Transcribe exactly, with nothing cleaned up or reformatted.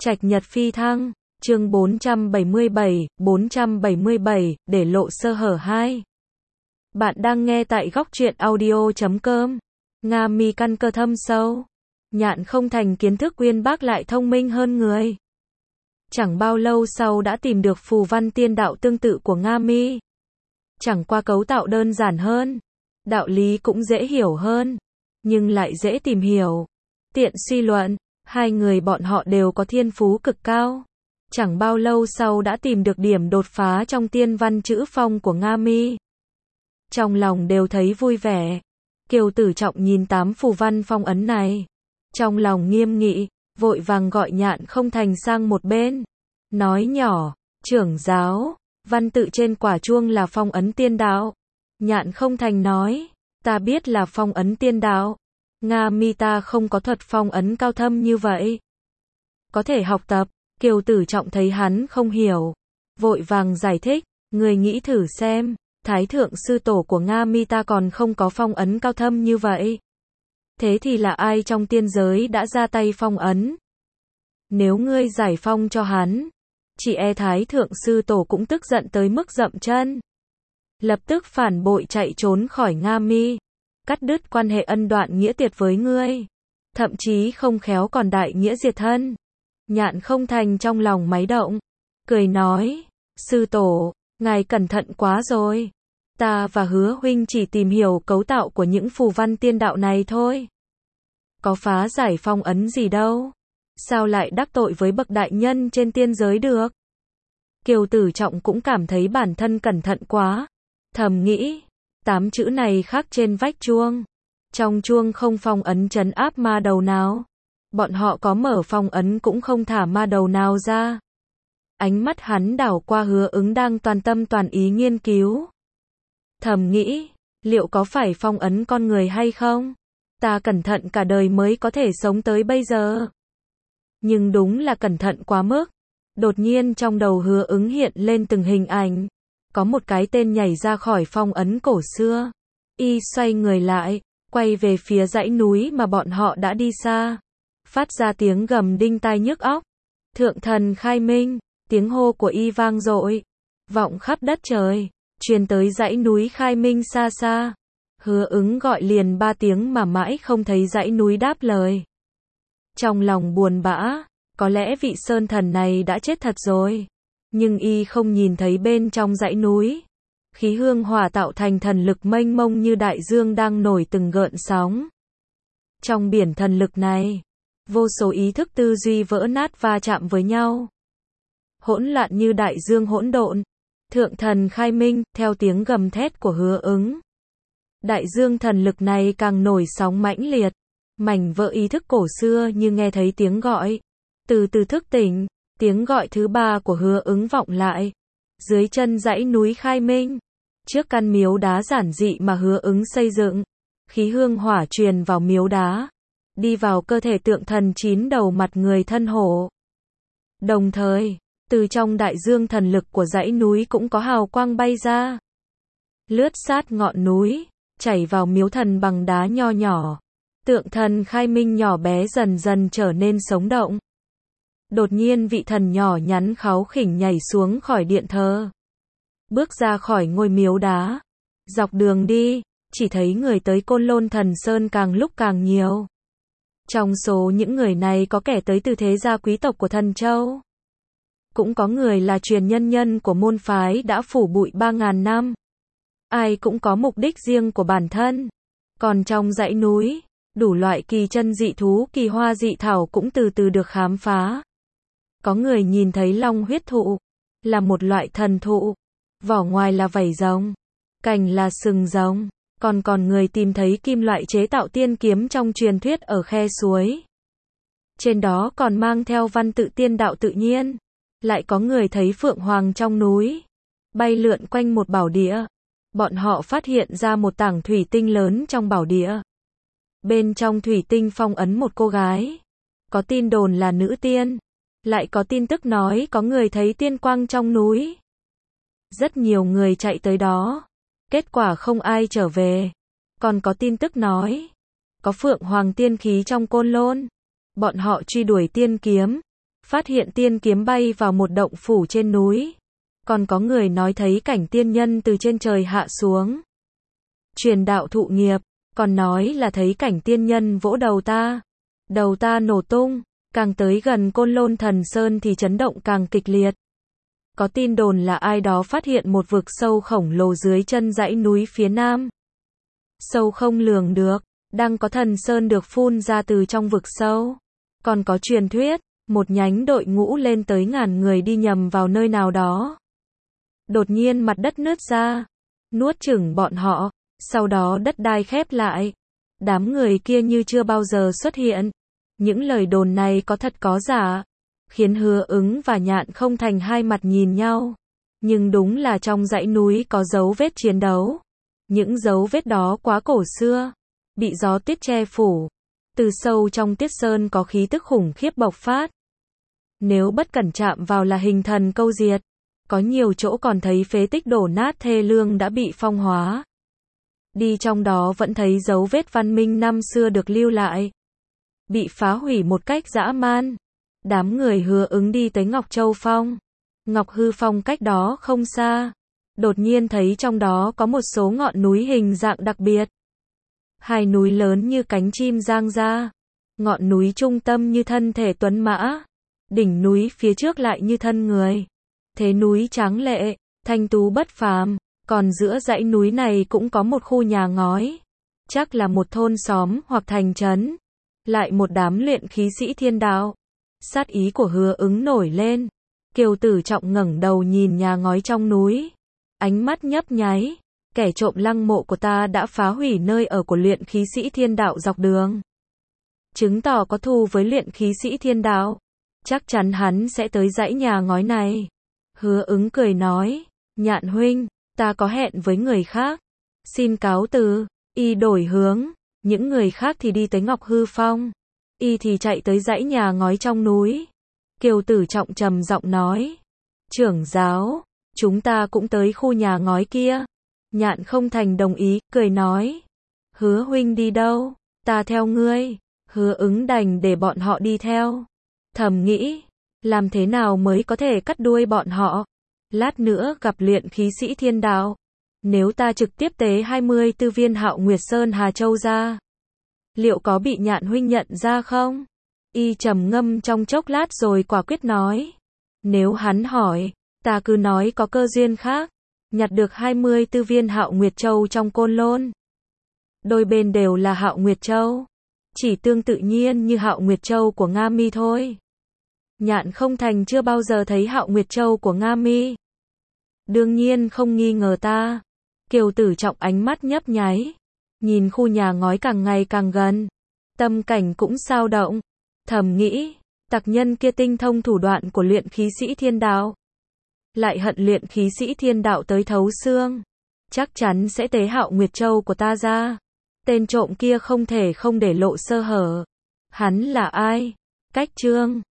Trạch Nhật phi thăng, chương bốn trăm bảy mươi bảy, bốn trăm bảy mươi bảy, để lộ sơ hở hai. Bạn đang nghe tại góc truyện audio chấm com. Nga mi căn cơ thâm sâu. Nhạn không thành kiến thức uyên bác lại thông minh hơn người. Chẳng bao lâu sau đã tìm được phù văn tiên đạo tương tự của Nga mi. Chẳng qua cấu tạo đơn giản hơn, đạo lý cũng dễ hiểu hơn, nhưng lại dễ tìm hiểu. Tiện suy luận, hai người bọn họ đều có thiên phú cực cao. Chẳng bao lâu sau đã tìm được điểm đột phá trong tiên văn chữ phong của Nga mi. Trong lòng đều thấy vui vẻ. Kiều Tử Trọng nhìn tám phù văn phong ấn này, trong lòng nghiêm nghị, vội vàng gọi Nhạn không thành sang một bên. Nói nhỏ, trưởng giáo, văn tự trên quả chuông là phong ấn tiên đạo. Nhạn không thành nói, ta biết là phong ấn tiên đạo. Nga mi ta không có thuật phong ấn cao thâm như vậy. Có thể học tập. Kiều Tử Trọng thấy hắn không hiểu, vội vàng giải thích, người nghĩ thử xem, Thái thượng sư tổ của Nga mi ta còn không có phong ấn cao thâm như vậy. Thế thì là ai trong tiên giới đã ra tay phong ấn? Nếu ngươi giải phong cho hắn, chỉ e Thái thượng sư tổ cũng tức giận tới mức dậm chân. Lập tức phản bội chạy trốn khỏi Nga mi, cắt đứt quan hệ ân đoạn nghĩa tiệt với ngươi. Thậm chí không khéo còn đại nghĩa diệt thân. Nhạn không thành trong lòng máy động, cười nói, sư tổ, ngài cẩn thận quá rồi. Ta và Hứa huynh chỉ tìm hiểu cấu tạo của những phù văn tiên đạo này thôi. Có phá giải phong ấn gì đâu. Sao lại đắc tội với bậc đại nhân trên tiên giới được? Kiều Tử Trọng cũng cảm thấy bản thân cẩn thận quá. Thầm nghĩ, tám chữ này khắc trên vách chuông. Trong chuông không phong ấn trấn áp ma đầu nào. Bọn họ có mở phong ấn cũng không thả ma đầu nào ra. Ánh mắt hắn đảo qua Hứa Ứng đang toàn tâm toàn ý nghiên cứu. Thầm nghĩ, liệu có phải phong ấn con người hay không? Ta cẩn thận cả đời mới có thể sống tới bây giờ. Nhưng đúng là cẩn thận quá mức. Đột nhiên trong đầu Hứa Ứng hiện lên từng hình ảnh. Có một cái tên nhảy ra khỏi phong ấn cổ xưa. Y xoay người lại, quay về phía dãy núi mà bọn họ đã đi xa. Phát ra tiếng gầm đinh tai nhức óc. Thượng thần khai minh, tiếng hô của y vang dội, vọng khắp đất trời, truyền tới dãy núi khai minh xa xa. Hứa Ứng gọi liền ba tiếng mà mãi không thấy dãy núi đáp lời. Trong lòng buồn bã, có lẽ vị sơn thần này đã chết thật rồi. Nhưng y không nhìn thấy bên trong dãy núi. Khí hương hỏa tạo thành thần lực mênh mông như đại dương đang nổi từng gợn sóng. Trong biển thần lực này, vô số ý thức tư duy vỡ nát va chạm với nhau. Hỗn loạn như đại dương hỗn độn. Thượng thần khai minh, theo tiếng gầm thét của Hứa Ứng. Đại dương thần lực này càng nổi sóng mãnh liệt. Mảnh vỡ ý thức cổ xưa như nghe thấy tiếng gọi. Từ từ thức tỉnh, tiếng gọi thứ ba của Hứa Ứng vọng lại. Dưới chân dãy núi khai minh, trước căn miếu đá giản dị mà Hứa Ứng xây dựng, khí hương hỏa truyền vào miếu đá. Đi vào cơ thể tượng thần chín đầu mặt người thân hổ. Đồng thời, từ trong đại dương thần lực của dãy núi cũng có hào quang bay ra. Lướt sát ngọn núi, chảy vào miếu thần bằng đá nho nhỏ. Tượng thần khai minh nhỏ bé dần dần trở nên sống động. Đột nhiên vị thần nhỏ nhắn kháu khỉnh nhảy xuống khỏi điện thờ. Bước ra khỏi ngôi miếu đá. Dọc đường đi, chỉ thấy người tới Côn Lôn Thần Sơn càng lúc càng nhiều. Trong số những người này có kẻ tới từ thế gia quý tộc của Thần Châu. Cũng có người là truyền nhân nhân của môn phái đã phủ bụi ba ngàn năm. Ai cũng có mục đích riêng của bản thân. Còn trong dãy núi, đủ loại kỳ chân dị thú, kỳ hoa dị thảo cũng từ từ được khám phá. Có người nhìn thấy long huyết thụ, là một loại thần thụ. Vỏ ngoài là vảy rồng, cành là sừng rồng. Còn còn người tìm thấy kim loại chế tạo tiên kiếm trong truyền thuyết ở khe suối. Trên đó còn mang theo văn tự tiên đạo tự nhiên. Lại có người thấy phượng hoàng trong núi, bay lượn quanh một bảo địa. Bọn họ phát hiện ra một tảng thủy tinh lớn trong bảo địa. Bên trong thủy tinh phong ấn một cô gái. Có tin đồn là nữ tiên. Lại có tin tức nói có người thấy tiên quang trong núi. Rất nhiều người chạy tới đó. Kết quả không ai trở về. Còn có tin tức nói, có phượng hoàng tiên khí trong Côn Lôn. Bọn họ truy đuổi tiên kiếm, phát hiện tiên kiếm bay vào một động phủ trên núi. Còn có người nói thấy cảnh tiên nhân từ trên trời hạ xuống. Truyền đạo thụ nghiệp, còn nói là thấy cảnh tiên nhân vỗ đầu ta. Đầu ta nổ tung, càng tới gần Côn Lôn Thần Sơn thì chấn động càng kịch liệt. Có tin đồn là ai đó phát hiện một vực sâu khổng lồ dưới chân dãy núi phía nam. Sâu không lường được, đang có thần sơn được phun ra từ trong vực sâu. Còn có truyền thuyết, một nhánh đội ngũ lên tới ngàn người đi nhầm vào nơi nào đó. Đột nhiên mặt đất nứt ra, nuốt chửng bọn họ, sau đó đất đai khép lại. Đám người kia như chưa bao giờ xuất hiện. Những lời đồn này có thật có giả, khiến Hứa Ứng và Nhạn Không Thành hai mặt nhìn nhau. Nhưng đúng là trong dãy núi có dấu vết chiến đấu. Những dấu vết đó quá cổ xưa, bị gió tuyết che phủ. Từ sâu trong Tiết Sơn có khí tức khủng khiếp bộc phát. Nếu bất cẩn chạm vào là hình thần câu diệt. Có nhiều chỗ còn thấy phế tích đổ nát thê lương đã bị phong hóa. Đi trong đó vẫn thấy dấu vết văn minh năm xưa được lưu lại. Bị phá hủy một cách dã man. Đám người Hứa Ứng đi tới Ngọc Châu Phong. Ngọc Hư Phong cách đó không xa. Đột nhiên thấy trong đó có một số ngọn núi hình dạng đặc biệt. Hai núi lớn như cánh chim giang ra. Ngọn núi trung tâm như thân thể tuấn mã. Đỉnh núi phía trước lại như thân người. Thế núi tráng lệ, thanh tú bất phàm. Còn giữa dãy núi này cũng có một khu nhà ngói. Chắc là một thôn xóm hoặc thành trấn. Lại một đám luyện khí sĩ thiên đạo. Sát ý của Hứa Ứng nổi lên. Kiều Tử Trọng ngẩng đầu nhìn nhà ngói trong núi. Ánh mắt nhấp nháy. Kẻ trộm lăng mộ của ta đã phá hủy nơi ở của luyện khí sĩ thiên đạo dọc đường. Chứng tỏ có thù với luyện khí sĩ thiên đạo. Chắc chắn hắn sẽ tới dãy nhà ngói này. Hứa Ứng cười nói. Nhạn huynh, ta có hẹn với người khác. Xin cáo từ. Y đổi hướng. Những người khác thì đi tới Ngọc Hư Phong. Y thì chạy tới dãy nhà ngói trong núi. Kiều Tử Trọng trầm giọng nói. Trưởng giáo, chúng ta cũng tới khu nhà ngói kia. Nhạn Không Thành đồng ý, cười nói. Hứa huynh đi đâu? Ta theo ngươi. Hứa Ứng đành để bọn họ đi theo. Thầm nghĩ, làm thế nào mới có thể cắt đuôi bọn họ? Lát nữa gặp luyện khí sĩ thiên đạo. Nếu ta trực tiếp tế hai mươi tư viên Hạo Nguyệt Sơn Hà Châu ra, liệu có bị Nhạn huynh nhận ra không? Y trầm ngâm trong chốc lát rồi quả quyết nói. Nếu hắn hỏi, ta cứ nói có cơ duyên khác. Nhặt được hai mươi tư viên Hạo Nguyệt Châu trong Côn Lôn. Đôi bên đều là Hạo Nguyệt Châu. Chỉ tương tự nhiên như Hạo Nguyệt Châu của Nga Mi thôi. Nhạn Không Thành chưa bao giờ thấy Hạo Nguyệt Châu của Nga Mi. Đương nhiên không nghi ngờ ta. Kiều Tử Trọng ánh mắt nhấp nháy. Nhìn khu nhà ngói càng ngày càng gần. Tâm cảnh cũng xao động. Thầm nghĩ, tặc nhân kia tinh thông thủ đoạn của luyện khí sĩ thiên đạo. Lại hận luyện khí sĩ thiên đạo tới thấu xương. Chắc chắn sẽ tế Hạo Nguyệt Châu của ta ra. Tên trộm kia không thể không để lộ sơ hở. Hắn là ai? Cách chương